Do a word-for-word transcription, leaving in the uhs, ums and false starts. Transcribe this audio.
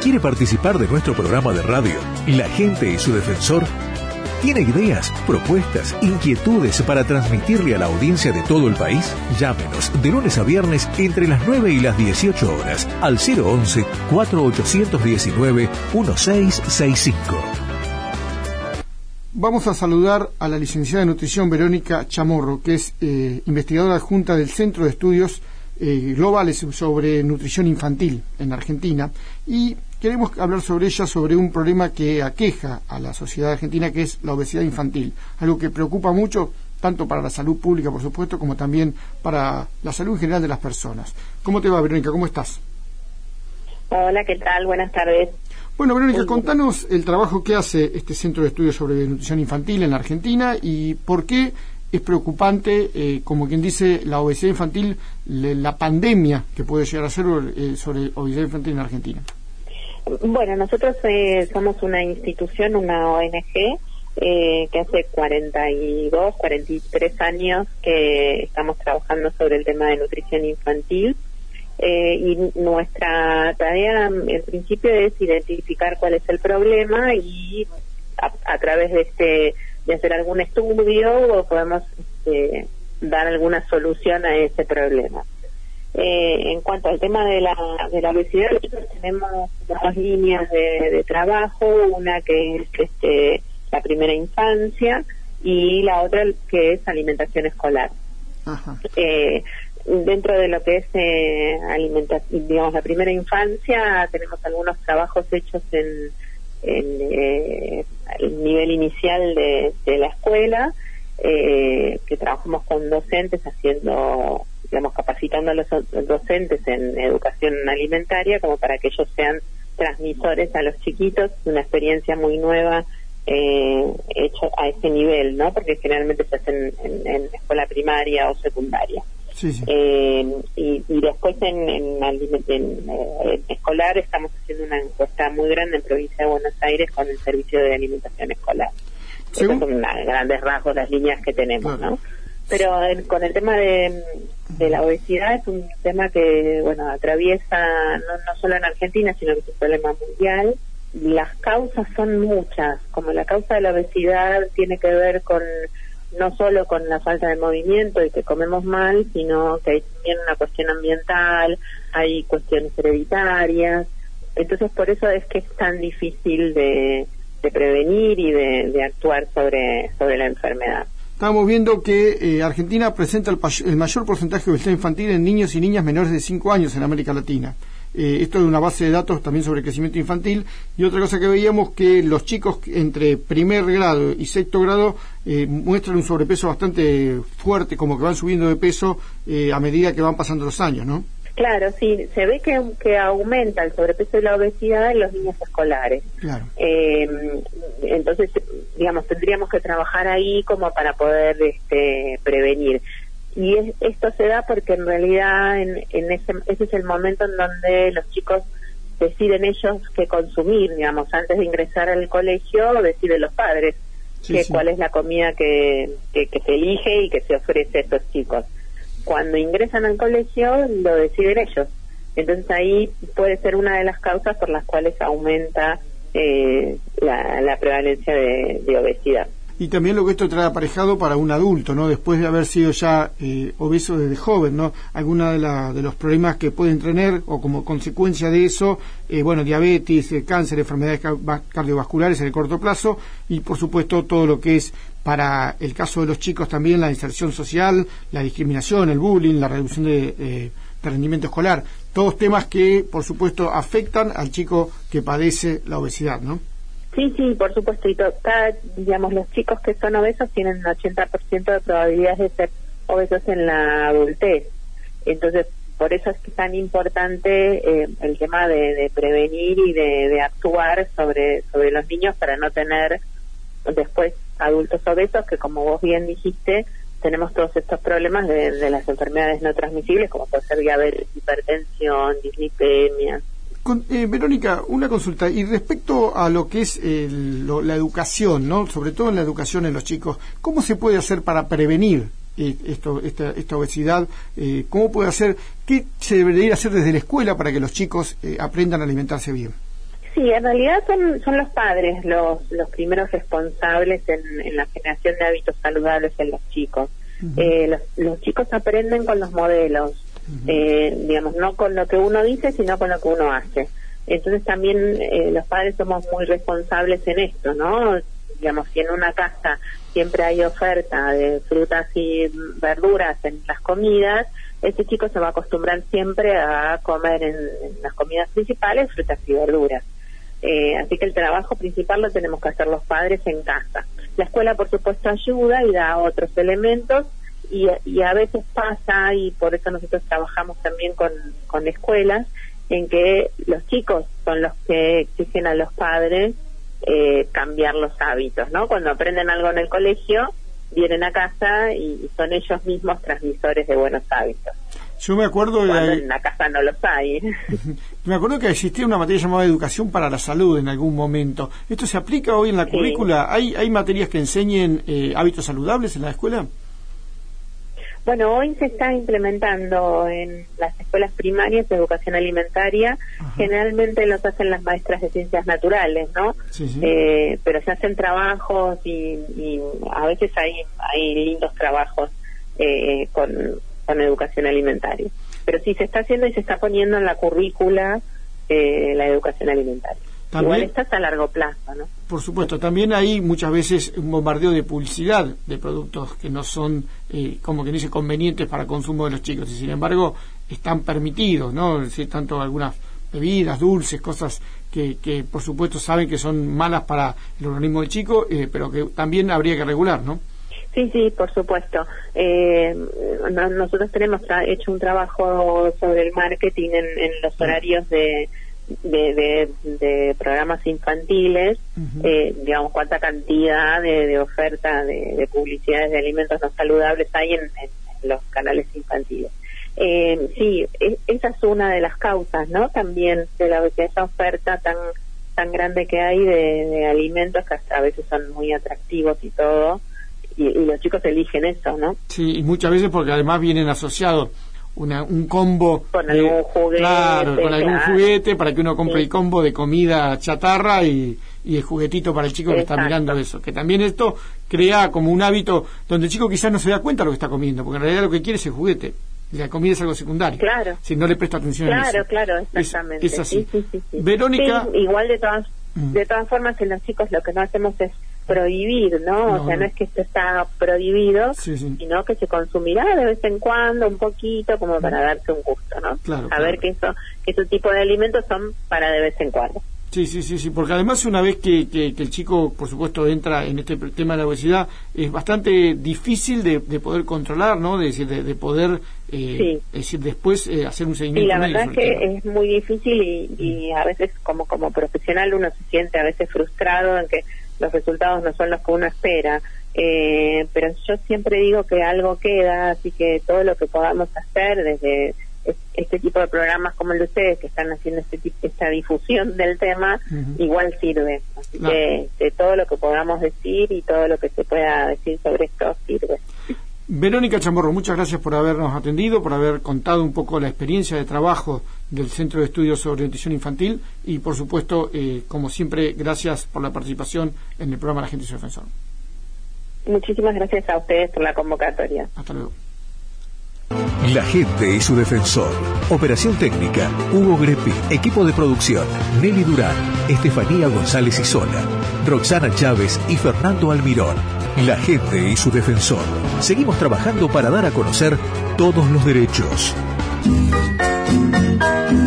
¿Quiere participar de nuestro programa de radio, La Gente y su Defensor? ¿Tiene ideas, propuestas, inquietudes para transmitirle a la audiencia de todo el país? Llámenos de lunes a viernes entre las nueve y las dieciocho horas al cero once, cuatro ocho uno nueve, uno seis seis cinco. Vamos a saludar a la licenciada de nutrición Verónica Chamorro, que es eh, investigadora adjunta del Centro de Estudios eh, Globales sobre Nutrición Infantil en Argentina, y queremos hablar sobre ella, sobre un problema que aqueja a la sociedad argentina, que es la obesidad infantil, algo que preocupa mucho, tanto para la salud pública, por supuesto, como también para la salud en general de las personas. ¿Cómo te va, Verónica? ¿Cómo estás? Hola, ¿qué tal? Buenas tardes. Bueno, Verónica, contanos el trabajo que hace este Centro de Estudios sobre Nutrición Infantil en la Argentina y por qué es preocupante, eh, como quien dice, la obesidad infantil, le, la pandemia que puede llegar a ser eh, sobre obesidad infantil en Argentina. Bueno, nosotros eh, somos una institución, una O N G, eh, que hace cuarenta y dos, cuarenta y tres años que estamos trabajando sobre el tema de nutrición infantil. Eh, y nuestra tarea en principio es identificar cuál es el problema y a, a través de este de hacer algún estudio podemos este, dar alguna solución a ese problema. Eh, en cuanto al tema de la de la obesidad, nosotros tenemos dos líneas de, de trabajo, una que es este, la primera infancia y la otra que es alimentación escolar. Ajá. Eh, Dentro de lo que es eh, alimentación, digamos, la primera infancia, tenemos algunos trabajos hechos en, en eh, el nivel inicial de, de la escuela, eh, que trabajamos con docentes haciendo, digamos, capacitando a los docentes en educación alimentaria como para que ellos sean transmisores a los chiquitos, una experiencia muy nueva eh, hecho a ese nivel, ¿no? Porque generalmente se hace en, en, en escuela primaria o secundaria. Sí, sí. Eh, y, y después en, en, en, en eh, escolar estamos haciendo una encuesta muy grande en provincia de Buenos Aires con el servicio de alimentación escolar. ¿Sí? Esas son a grandes rasgos las líneas que tenemos, claro. ¿no? Pero el, con el tema de, de la obesidad es un tema que, bueno, atraviesa no, no solo en Argentina, sino que es un problema mundial. Las causas son muchas, como la causa de la obesidad tiene que ver con no solo con la falta de movimiento y que comemos mal, sino que hay también una cuestión ambiental, hay cuestiones hereditarias. Entonces, por eso es que es tan difícil de, de prevenir y de, de actuar sobre, sobre la enfermedad. Estamos viendo que eh, Argentina presenta el, el mayor porcentaje de obesidad infantil en niños y niñas menores de cinco años en América Latina. Eh, esto es una base de datos también sobre crecimiento infantil. Y otra cosa que veíamos, que los chicos entre primer grado y sexto grado eh, muestran un sobrepeso bastante fuerte, como que van subiendo de peso eh, a medida que van pasando los años, ¿no? Claro, sí, se ve que, que aumenta el sobrepeso y la obesidad en los niños escolares. Claro. Eh, entonces, digamos, tendríamos que trabajar ahí como para poder este, prevenir. Y es, esto se da porque en realidad en, en ese, ese es el momento en donde los chicos deciden ellos qué consumir, digamos, antes de ingresar al colegio deciden los padres sí, que, sí. cuál es la comida que, que, que se elige y que se ofrece a estos chicos. Cuando ingresan al colegio lo deciden ellos. Entonces ahí puede ser una de las causas por las cuales aumenta eh, la, la prevalencia de, de obesidad. Y también lo que esto trae aparejado para un adulto, ¿no? Después de haber sido ya eh, obeso desde joven, ¿no? Alguna de, la, de los problemas que pueden tener, o como consecuencia de eso, eh, bueno, diabetes, eh, cáncer, enfermedades cardiovasculares en el corto plazo, y por supuesto todo lo que es, para el caso de los chicos también, la inserción social, la discriminación, el bullying, la reducción de, eh, de rendimiento escolar. Todos temas que, por supuesto, afectan al chico que padece la obesidad, ¿no? Sí, sí, por supuesto, y to- cada, digamos, los chicos que son obesos tienen un ochenta por ciento de probabilidades de ser obesos en la adultez. Entonces, por eso es que es tan importante eh, el tema de, de prevenir y de, de actuar sobre, sobre los niños para no tener después adultos obesos que, como vos bien dijiste, tenemos todos estos problemas de, de las enfermedades no transmisibles, como puede ser diabetes, hipertensión, dislipemia. Con, eh, Verónica, una consulta, y respecto a lo que es eh, lo, la educación, ¿no? Sobre todo en la educación en los chicos, ¿cómo se puede hacer para prevenir eh, esto, esta, esta obesidad? Eh, ¿Cómo puede hacer, qué se debería hacer desde la escuela para que los chicos eh, aprendan a alimentarse bien? Sí, en realidad son son los padres los los primeros responsables en, en la generación de hábitos saludables en los chicos. Uh-huh. eh, los, los chicos aprenden con los modelos, uh-huh. eh, digamos, no con lo que uno dice, sino con lo que uno hace. Entonces también eh, los padres somos muy responsables en esto, ¿no? Digamos, si en una casa siempre hay oferta de frutas y verduras en las comidas, este chico se va a acostumbrar siempre a comer en, en las comidas principales frutas y verduras. Eh, así que el trabajo principal lo tenemos que hacer los padres en casa. La escuela, por supuesto, ayuda y da otros elementos, y, y a veces pasa, y por eso nosotros trabajamos también con, con escuelas, en que los chicos son los que exigen a los padres eh, cambiar los hábitos, ¿no? Cuando aprenden algo en el colegio, vienen a casa y son ellos mismos transmisores de buenos hábitos. Yo me acuerdo de Cuando en la casa no los hay. Me acuerdo que existía una materia llamada Educación para la Salud en algún momento. ¿Esto se aplica hoy en la sí. currícula? ¿Hay hay materias que enseñen eh, hábitos saludables en la escuela? Bueno, hoy se está implementando en las escuelas primarias de educación alimentaria. Ajá. Generalmente los hacen las maestras de ciencias naturales, ¿no? Sí, sí. Eh, pero se hacen trabajos y, y a veces hay, hay lindos trabajos eh, con, con educación alimentaria. Pero sí se está haciendo y se está poniendo en la currícula eh, la educación alimentaria. También, igual estás a largo plazo, ¿no? Por supuesto, también hay muchas veces un bombardeo de publicidad de productos que no son, eh, como que dice, convenientes para consumo de los chicos, y sin embargo están permitidos, ¿no? Sí, tanto algunas bebidas, dulces, cosas que, que por supuesto saben que son malas para el organismo del chico, eh, pero que también habría que regular, ¿no? Sí, sí, por supuesto. Eh, no, nosotros tenemos tra- hecho un trabajo sobre el marketing en, en los horarios de De, de, de programas infantiles, uh-huh. eh, digamos, cuánta cantidad de, de oferta de, de publicidades de alimentos no saludables hay en, en los canales infantiles. Eh, sí, es, esa es una de las causas, ¿no? También de, la, de esa oferta tan tan grande que hay de, de alimentos que hasta a veces son muy atractivos y todo, y, y los chicos eligen eso, ¿no? Sí, y muchas veces porque además vienen asociados Una, un combo con de, algún juguete, claro, con algún claro. juguete para que uno compre sí. el combo de comida chatarra y, y el juguetito para el chico que Exacto. está mirando eso, que también esto crea como un hábito donde el chico quizás no se da cuenta de lo que está comiendo, porque en realidad lo que quiere es el juguete y la comida es algo secundario, claro. si no le presta atención claro, a eso. Claro, claro, exactamente. Es, es así. Sí, sí, sí, sí. Verónica, sí, igual de todas mm. de todas formas en los chicos lo que no hacemos es prohibir, ¿no? No, o sea, no. no es que esto está prohibido, sí, sí. sino que se consumirá de vez en cuando un poquito como para darse un gusto, ¿no? Claro, Saber claro. que eso, que ese tipo de alimentos son para de vez en cuando. Sí, sí, sí, sí, porque además una vez que, que, que el chico, por supuesto, entra en este tema de la obesidad, es bastante difícil de, de poder controlar, ¿no? De decir, de, de poder, eh, sí. es decir, después eh, hacer un seguimiento. Sí, la verdad es que tema. es muy difícil y, y a veces como como profesional uno se siente a veces frustrado en que los resultados no son los que uno espera. Eh, pero yo siempre digo que algo queda, así que todo lo que podamos hacer desde este tipo de programas como el de ustedes que están haciendo este tipo, esta difusión del tema, uh-huh. igual sirve, así no. que de todo lo que podamos decir y todo lo que se pueda decir sobre esto sirve. Verónica Chamorro, muchas gracias por habernos atendido, por haber contado un poco la experiencia de trabajo del Centro de Estudios sobre Nutrición Infantil y por supuesto, eh, como siempre, gracias por la participación en el programa La Gente y su Defensor. Muchísimas gracias a ustedes por la convocatoria. Hasta luego. La Gente y su Defensor. Operación técnica, Hugo Grepi. Equipo de producción, Nelly Durán, Estefanía González Isola, Roxana Chávez y Fernando Almirón. La Gente y su Defensor. Seguimos trabajando para dar a conocer todos los derechos.